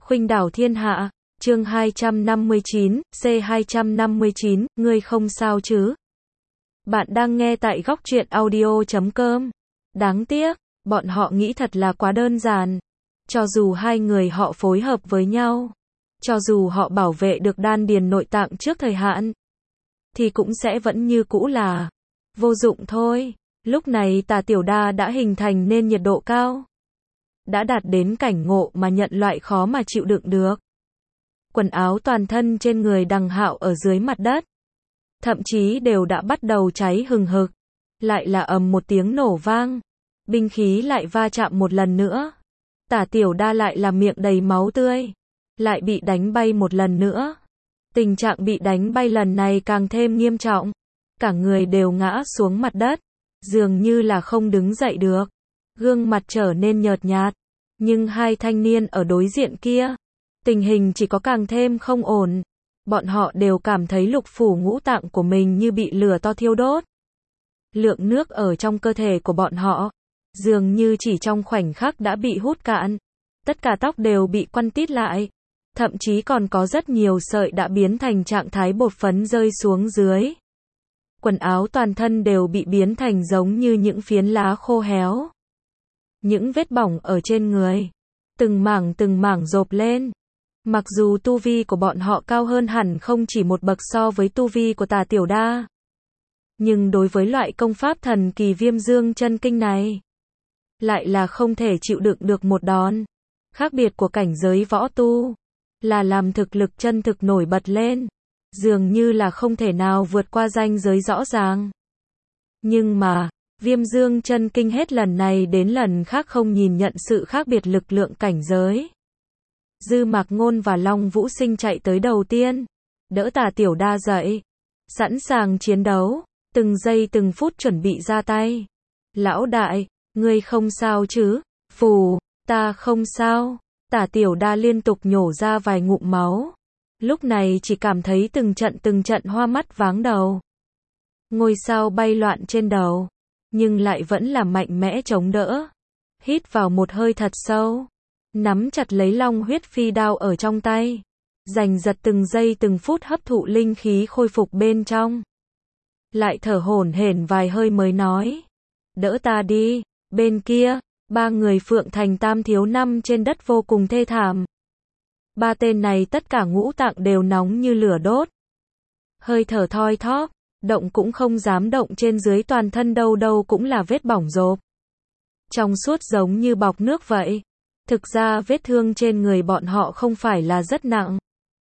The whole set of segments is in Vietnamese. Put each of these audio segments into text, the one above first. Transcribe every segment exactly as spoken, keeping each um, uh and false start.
Khuynh đảo thiên hạ, chương hai trăm năm mươi chín, C hai trăm năm mươi chín, ngươi không sao chứ? Bạn đang nghe tại góc truyện audio chấm com. Đáng tiếc, bọn họ nghĩ thật là quá đơn giản. Cho dù hai người họ phối hợp với nhau, cho dù họ bảo vệ được đan điền nội tạng trước thời hạn, thì cũng sẽ vẫn như cũ là vô dụng thôi. Lúc này Tà Tiểu Đa đã hình thành nên nhiệt độ cao, đã đạt đến cảnh ngộ mà nhận loại khó mà chịu đựng được. Quần áo toàn thân trên người Đằng Hạo ở dưới mặt đất, thậm chí đều đã bắt đầu cháy hừng hực. Lại là ầm một tiếng nổ vang, binh khí lại va chạm một lần nữa. Tả Tiểu Đa lại là miệng đầy máu tươi, lại bị đánh bay một lần nữa. Tình trạng bị đánh bay lần này càng thêm nghiêm trọng, cả người đều ngã xuống mặt đất, dường như là không đứng dậy được. Gương mặt trở nên nhợt nhạt, nhưng hai thanh niên ở đối diện kia, tình hình chỉ có càng thêm không ổn. Bọn họ đều cảm thấy lục phủ ngũ tạng của mình như bị lửa to thiêu đốt. Lượng nước ở trong cơ thể của bọn họ, dường như chỉ trong khoảnh khắc đã bị hút cạn. Tất cả tóc đều bị quăn tít lại, thậm chí còn có rất nhiều sợi đã biến thành trạng thái bột phấn rơi xuống dưới. Quần áo toàn thân đều bị biến thành giống như những phiến lá khô héo. Những vết bỏng ở trên người, từng mảng từng mảng rộp lên. Mặc dù tu vi của bọn họ cao hơn hẳn không chỉ một bậc so với tu vi của Tà Tiểu Đa, nhưng đối với loại công pháp thần kỳ Viêm Dương Chân Kinh này, lại là không thể chịu đựng được một đòn. Khác biệt của cảnh giới võ tu, là làm thực lực chân thực nổi bật lên, dường như là không thể nào vượt qua ranh giới rõ ràng. Nhưng mà, Viêm Dương Chân Kinh hết lần này đến lần khác không nhìn nhận sự khác biệt lực lượng cảnh giới. Dư Mạc Ngôn và Long Vũ Sinh chạy tới đầu tiên, đỡ Tà Tiểu Đa dậy, sẵn sàng chiến đấu, từng giây từng phút chuẩn bị ra tay. Lão đại, ngươi không sao chứ? Phù, ta không sao. Tà Tiểu Đa liên tục nhổ ra vài ngụm máu. Lúc này chỉ cảm thấy từng trận từng trận hoa mắt váng đầu. Ngôi sao bay loạn trên đầu, nhưng lại vẫn là mạnh mẽ chống đỡ. Hít vào một hơi thật sâu, nắm chặt lấy long huyết phi đao ở trong tay, giành giật từng giây từng phút hấp thụ linh khí khôi phục bên trong. Lại thở hổn hển vài hơi mới nói, đỡ ta đi. Bên kia, ba người Phượng Thành Tam thiếu năm trên đất vô cùng thê thảm. Ba tên này tất cả ngũ tạng đều nóng như lửa đốt, hơi thở thoi thóp, động cũng không dám động, trên dưới toàn thân đâu đâu cũng là vết bỏng rộp, trong suốt giống như bọc nước vậy. Thực ra vết thương trên người bọn họ không phải là rất nặng,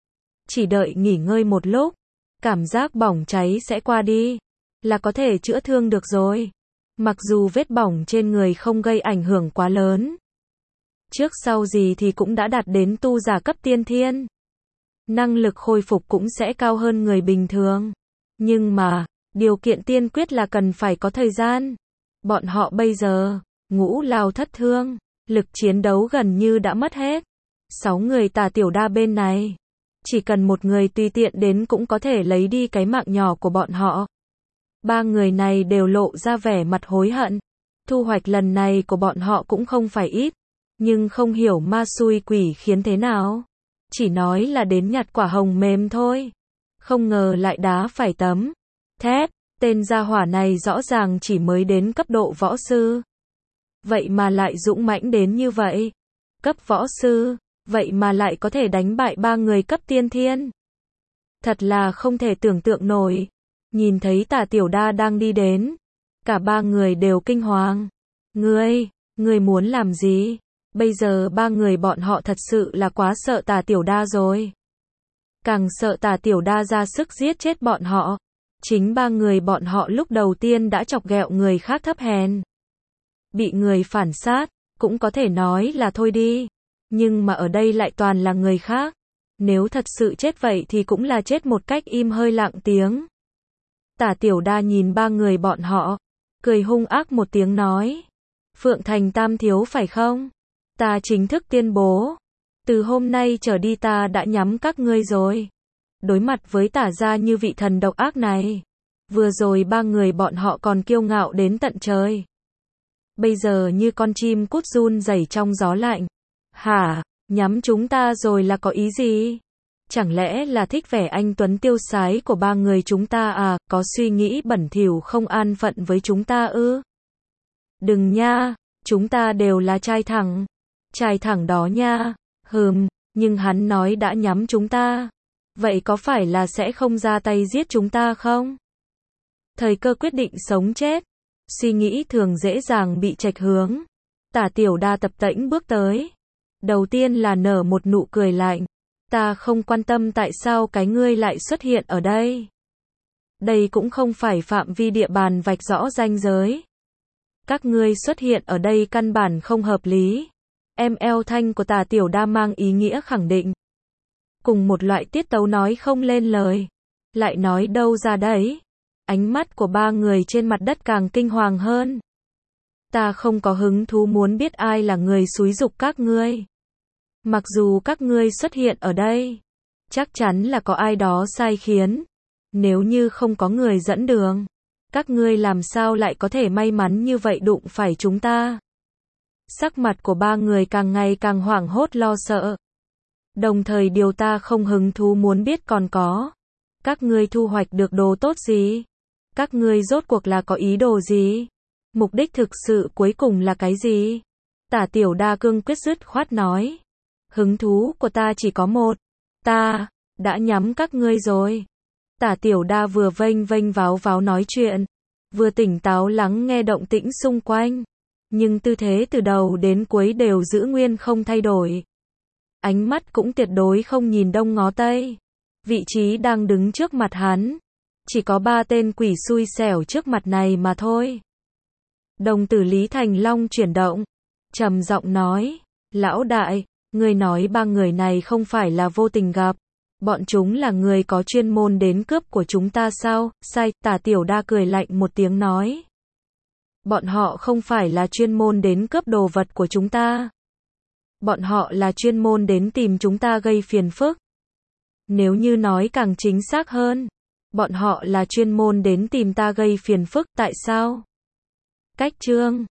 chỉ đợi nghỉ ngơi một lúc, cảm giác bỏng cháy sẽ qua đi, là có thể chữa thương được rồi. Mặc dù vết bỏng trên người không gây ảnh hưởng quá lớn, trước sau gì thì cũng đã đạt đến tu giả cấp tiên thiên, năng lực khôi phục cũng sẽ cao hơn người bình thường. Nhưng mà, điều kiện tiên quyết là cần phải có thời gian. Bọn họ bây giờ, ngũ lao thất thương, lực chiến đấu gần như đã mất hết. Sáu người Tà Tiểu Đa bên này, chỉ cần một người tùy tiện đến cũng có thể lấy đi cái mạng nhỏ của bọn họ. Ba người này đều lộ ra vẻ mặt hối hận. Thu hoạch lần này của bọn họ cũng không phải ít, nhưng không hiểu ma xui quỷ khiến thế nào, chỉ nói là đến nhặt quả hồng mềm thôi, không ngờ lại đá phải tấm thép. Tên gia hỏa này rõ ràng chỉ mới đến cấp độ võ sư, vậy mà lại dũng mãnh đến như vậy. Cấp võ sư, vậy mà lại có thể đánh bại ba người cấp tiên thiên. Thật là không thể tưởng tượng nổi. Nhìn thấy Tà Tiểu Đa đang đi đến, cả ba người đều kinh hoàng. Ngươi, ngươi muốn làm gì? Bây giờ ba người bọn họ thật sự là quá sợ Tà Tiểu Đa rồi. Càng sợ Tà Tiểu Đa ra sức giết chết bọn họ. Chính ba người bọn họ lúc đầu tiên đã chọc ghẹo người khác thấp hèn, bị người phản sát, cũng có thể nói là thôi đi. Nhưng mà ở đây lại toàn là người khác. Nếu thật sự chết vậy thì cũng là chết một cách im hơi lặng tiếng. Tà Tiểu Đa nhìn ba người bọn họ, cười hung ác một tiếng nói, Phượng Thành Tam thiếu phải không? Ta chính thức tuyên bố, từ hôm nay trở đi ta đã nhắm các ngươi rồi. Đối mặt với Tả gia như vị thần độc ác này, vừa rồi ba người bọn họ còn kiêu ngạo đến tận trời, bây giờ như con chim cút run rẩy trong gió lạnh. Hả? Nhắm chúng ta rồi là có ý gì? Chẳng lẽ là thích vẻ anh tuấn tiêu sái của ba người chúng ta à, có suy nghĩ bẩn thỉu không an phận với chúng ta ư? Đừng nha, chúng ta đều là trai thẳng. Trai thẳng đó nha. Hừm, nhưng hắn nói đã nhắm chúng ta. Vậy có phải là sẽ không ra tay giết chúng ta không? Thời cơ quyết định sống chết. Suy nghĩ thường dễ dàng bị chệch hướng. Tả Tiểu Đa tập tễnh bước tới. Đầu tiên là nở một nụ cười lạnh. Ta không quan tâm tại sao cái ngươi lại xuất hiện ở đây. Đây cũng không phải phạm vi địa bàn vạch rõ ranh giới. Các ngươi xuất hiện ở đây căn bản không hợp lý. Em eo thanh của Tả Tiểu Đa mang ý nghĩa khẳng định. Cùng một loại tiết tấu nói không lên lời. Lại nói đâu ra đấy. Ánh mắt của ba người trên mặt đất càng kinh hoàng hơn. Ta không có hứng thú muốn biết ai là người xúi giục các ngươi. Mặc dù các ngươi xuất hiện ở đây, chắc chắn là có ai đó sai khiến. Nếu như không có người dẫn đường, các ngươi làm sao lại có thể may mắn như vậy đụng phải chúng ta? Sắc mặt của ba người càng ngày càng hoảng hốt lo sợ. Đồng thời điều ta không hứng thú muốn biết còn có. Các ngươi thu hoạch được đồ tốt gì? Các ngươi rốt cuộc là có ý đồ gì? Mục đích thực sự cuối cùng là cái gì? Tả Tiểu Đa cương quyết dứt khoát nói. Hứng thú của ta chỉ có một. Ta đã nhắm các ngươi rồi. Tả Tiểu Đa vừa vênh vênh váo váo nói chuyện, vừa tỉnh táo lắng nghe động tĩnh xung quanh. Nhưng tư thế từ đầu đến cuối đều giữ nguyên không thay đổi. Ánh mắt cũng tuyệt đối không nhìn đông ngó tây. Vị trí đang đứng trước mặt hắn. Chỉ có ba tên quỷ xui xẻo trước mặt này mà thôi. Đồng tử Lý Thành Long chuyển động. Trầm giọng nói. Lão đại, ngươi nói ba người này không phải là vô tình gặp. Bọn chúng là người có chuyên môn đến cướp của chúng ta sao? Sai, Tả Tiểu Đa cười lạnh một tiếng nói. Bọn họ không phải là chuyên môn đến cướp đồ vật của chúng ta. Bọn họ là chuyên môn đến tìm chúng ta gây phiền phức. Nếu như nói càng chính xác hơn, bọn họ là chuyên môn đến tìm ta gây phiền phức, tại sao? Cách chương